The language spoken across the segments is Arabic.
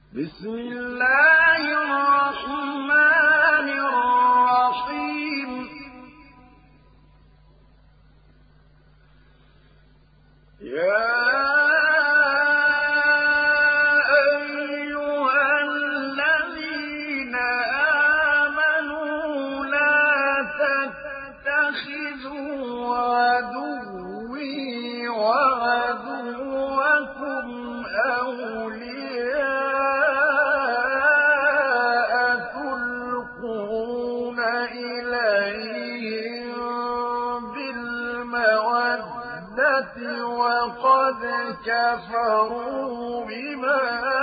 بسم الله الرحمن الرحيم يا أيها الذين آمنوا لا تتخذوا عدوي وعدوكم أولياء تلقون إليهم بالمودة وقد كفروا بما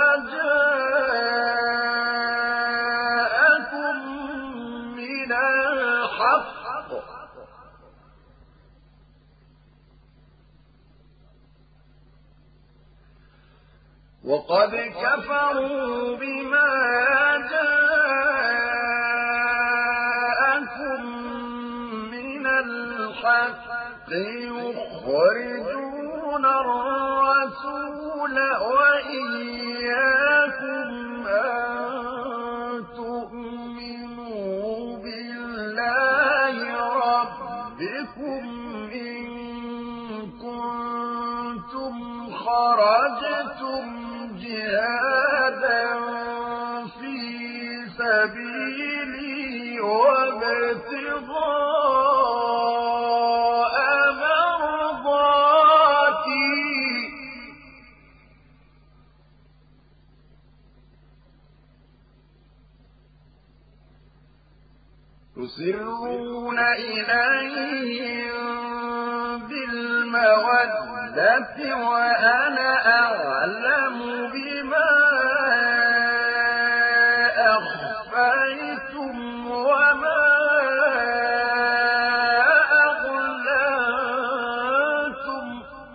جاءكم من الحق يخرجون الرسول وإياكم أن تؤمنوا بالله ربكم إن كنتم خرجتم جهادا في سبيلي وابتغاء مرضاتي تسرون إليهم بالمودة وأنا أعلم بما أخفيتم وما أعلنتم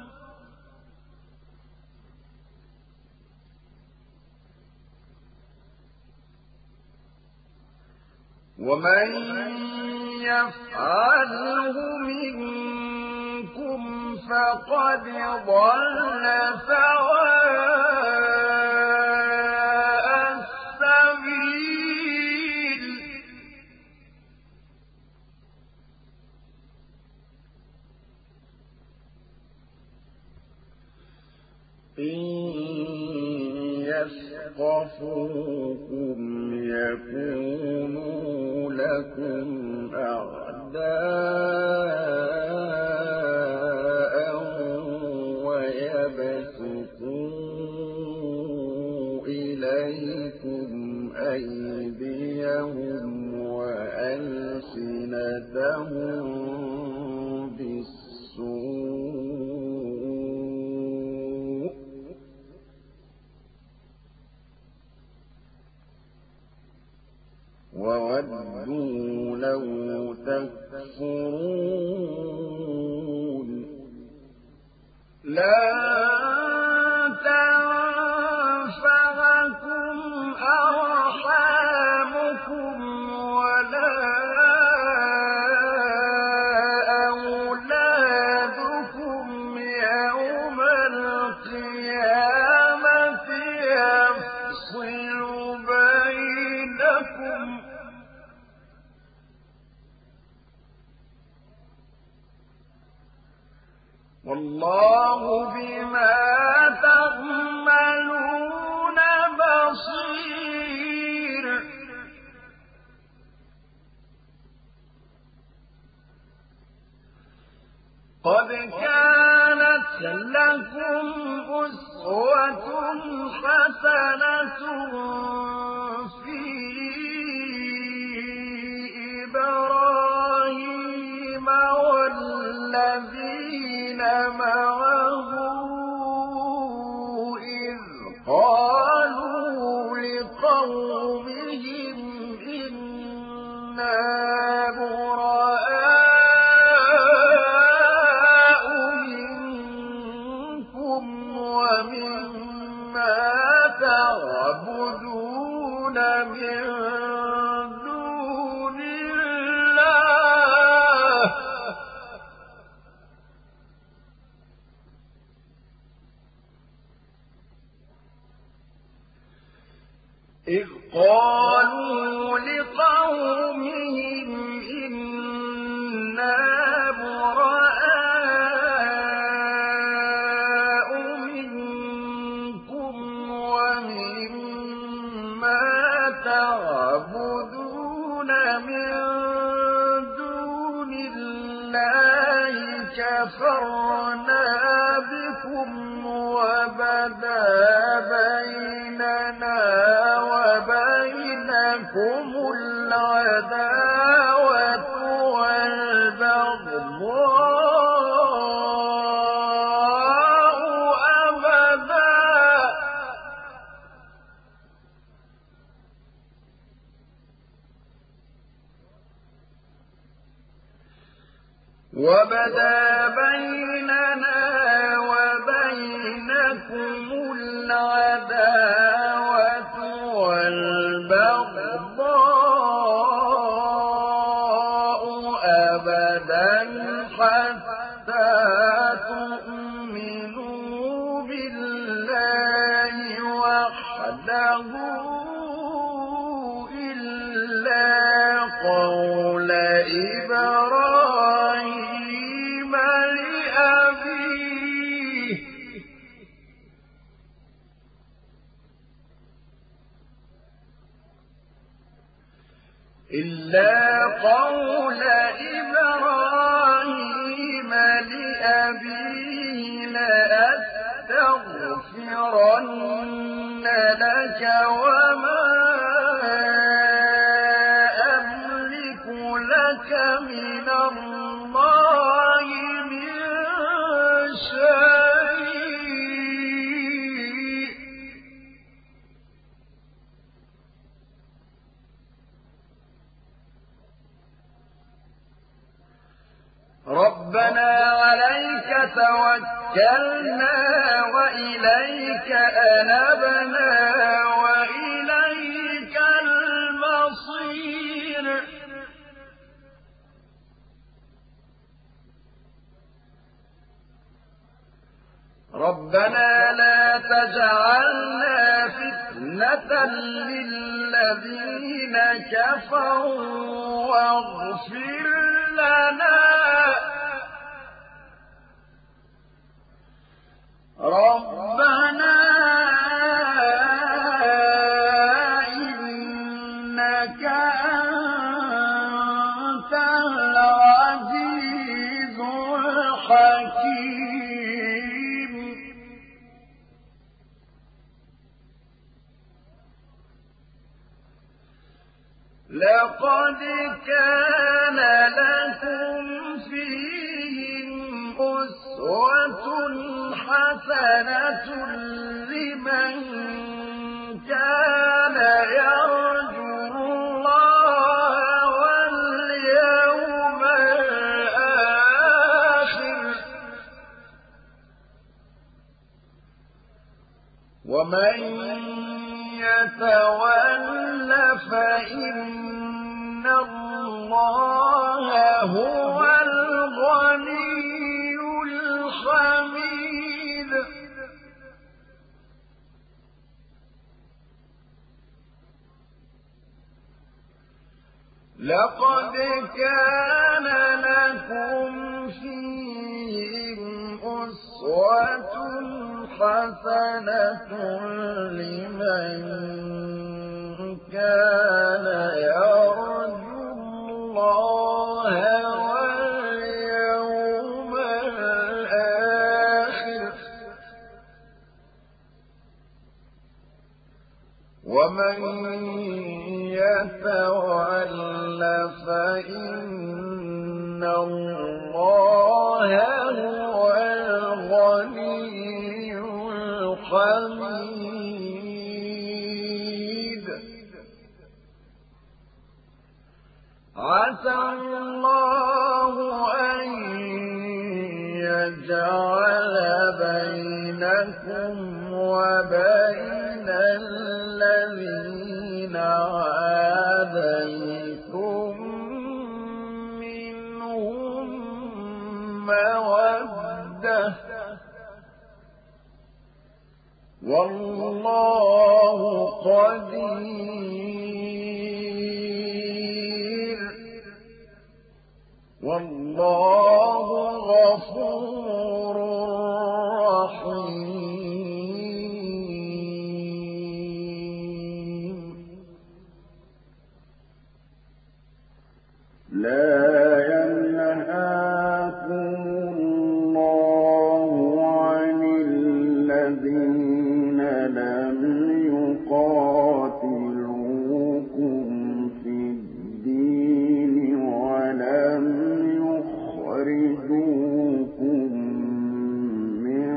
ومن يفعله منكم فقد ضل سواء السبيل إن يثقفوكم يكونوا لكم أعداء ويبسطوا إليكم أيديهم وألسنتهم بالسوء وودوا لو تكفرون لا تنفعكم أرحامكم ولا أولادكم يوم القيامة يفصل بينكم والله بما تعملون بصير قد كانت لكم أسوة حسنة في إبراهيم والذين معه إذ قالوا لقومهم إنا براء منكم ومما تعبدون من دون الله إذ قالوا لقومهم إنا براء منكم ومما تعبدون من دون الله كفرنا بكم وبدا بيننا وبينكم العداوة والبغضاء وبدا بيننا وبينكم العداوة والبغضاء أبدا حتى تؤمنوا بالله وحده إلا قول إبراهيم لأبيه لأستغفرن لك وما أملك لك من الله من شيء ربنا عليك توكلنا وإليك أنبنا وإليك المصير ربنا لا تجعلنا فتنة للذين كفروا واغفر لنا ربنا إنك أنت العزيز الحكيم لقد كان لكم فيهم أسوة حسنة لمن كان يرجو الله واليوم الآخر ومن يتول فإن الله هو الغني الحميد لقد كان لكم فيهم أسوة حسنة لمن كان يرجو الله واليوم الآخر ومن يتول فإن الله هو الغني الحميد عسى الله أن يجعل بينكم وبين الذين عاديتم منهم مودة والله قدير والله غفور رحيم لا ينهاكم الله عن الذين لم يقاتلوكم في الدين ولم يخرجوكم من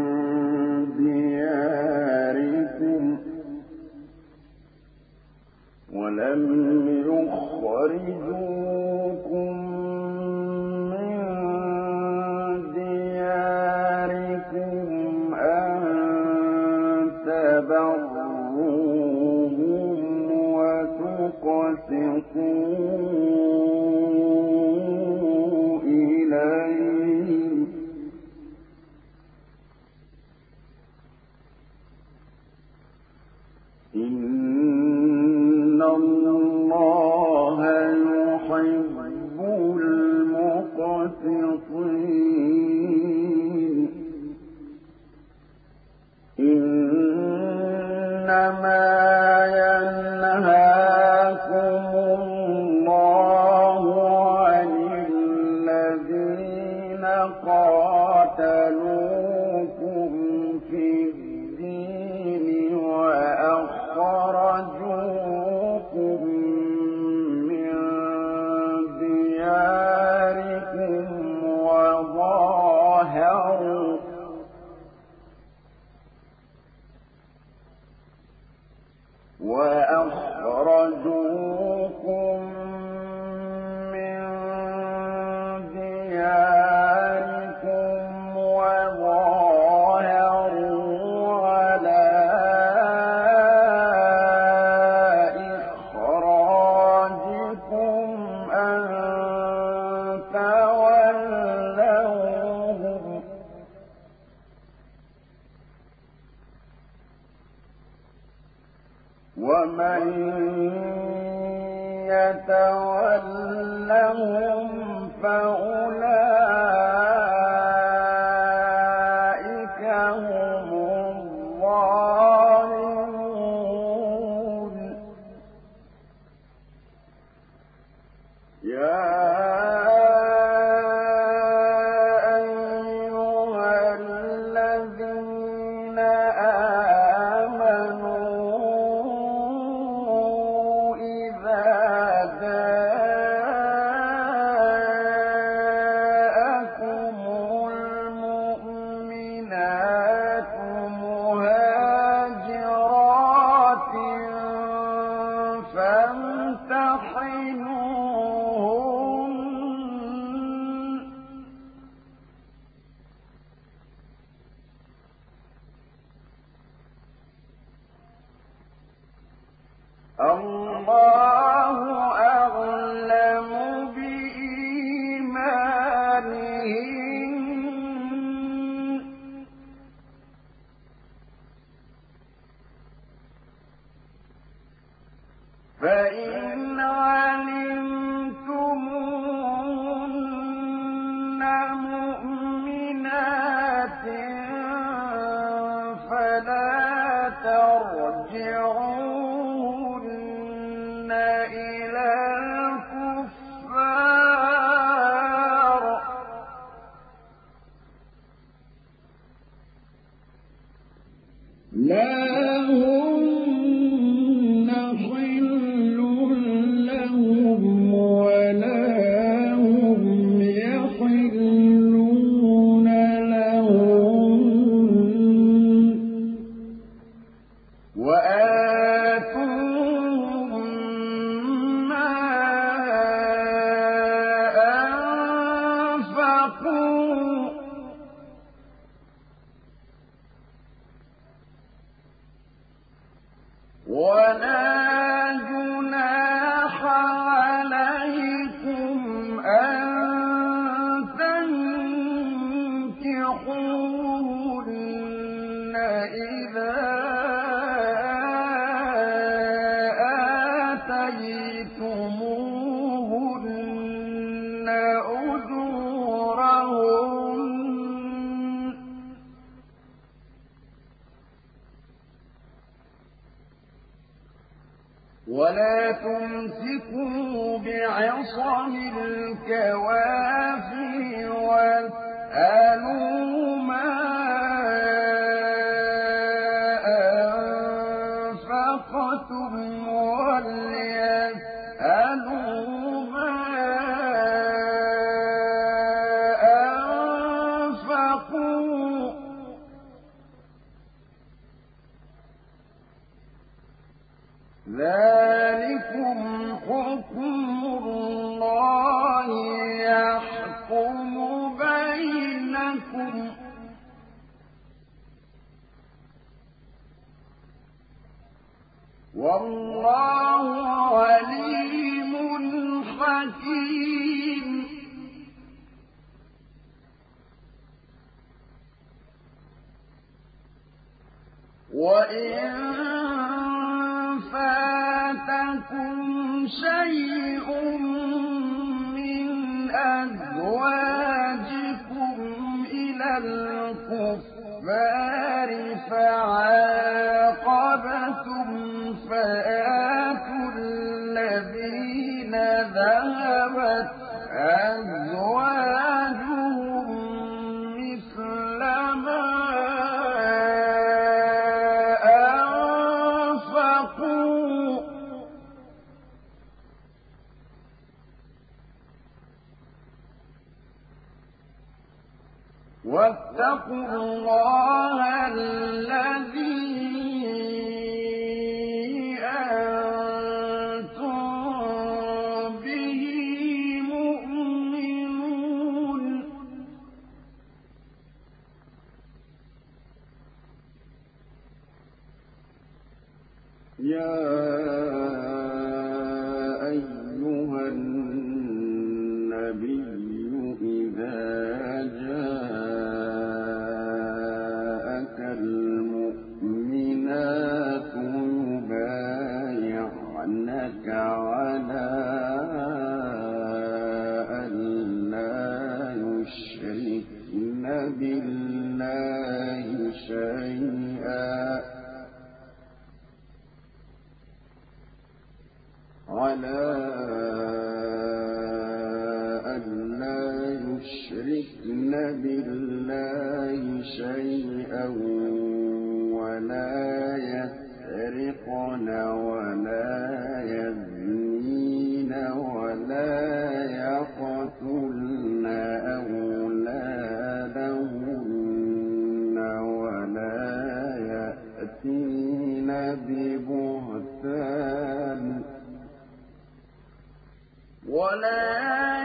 دياركم أن تبروهم وتقسطوا إليهم إن الله يحب المقسطين إنما ينهاكم الله عن الذين قاتلوكم في الدين وأخرجوكم من دياركم وظاهروا على إخراجكم أن تولوهم ومن يتولهم فأولئك هم الظالمون يا أيها الذين آمنوا إذا جاءكم المؤمنات مهاجرات فامتحنوهن الله أعلم بإيمانهن فإن علمتموهن مؤمنات فلا ترجعوهن إلى الكفار لا هن حل لهم ولا هم يحلون لهم وآتوهم ما أنفقوا ولا جناح عليكم أن تنكحوهن إذا ولا تمسكوا بعصم الكوافر واسألوا ما أنفقتم وليسألوا ما أنفقوا ذلكم حكم الله يحكم بينكم والله عليم حكيم وإن فاتكم شيء من أزواجكم إلى الكفار فعاقبتم فآتوا الذين ذهبت أزواجهم مثل ما أنفقوا واتقوا الله الذي أنتم به مؤمنون يا أيها النبي إذا جاءك المؤمنات يبايعنك على أن لا يشركن بالله شيئا ولا يسرقن ولا يزنين ولا يقتلن أولادهن ولا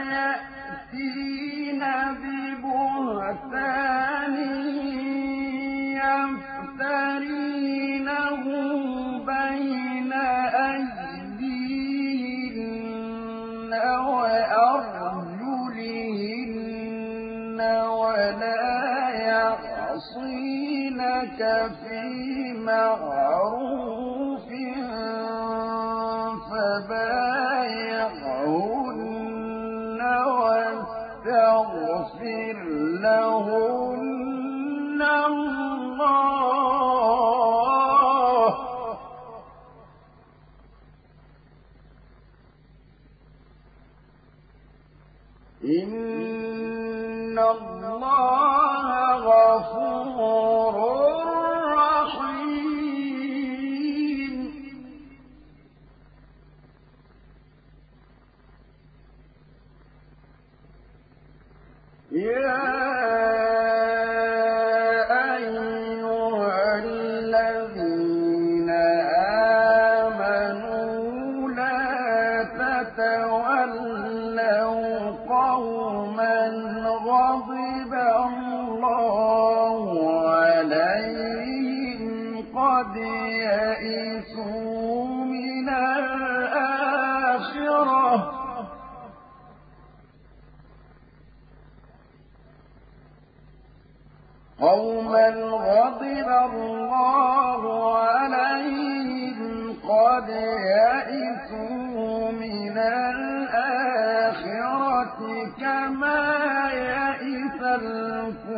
يأتين ببهتان يفترينه بين أيديهن وأرجلهن ولا يعصينك في معروف فبايعهن واستغفر لهن الله إن الله غفور رحيم يا أيها الذين آمنوا لا تتولوا قوما غضب الله عليهم قد يئسوا من الآخرة قوما غضب الله عليهم قد يئسوا من الآخرة كما يئس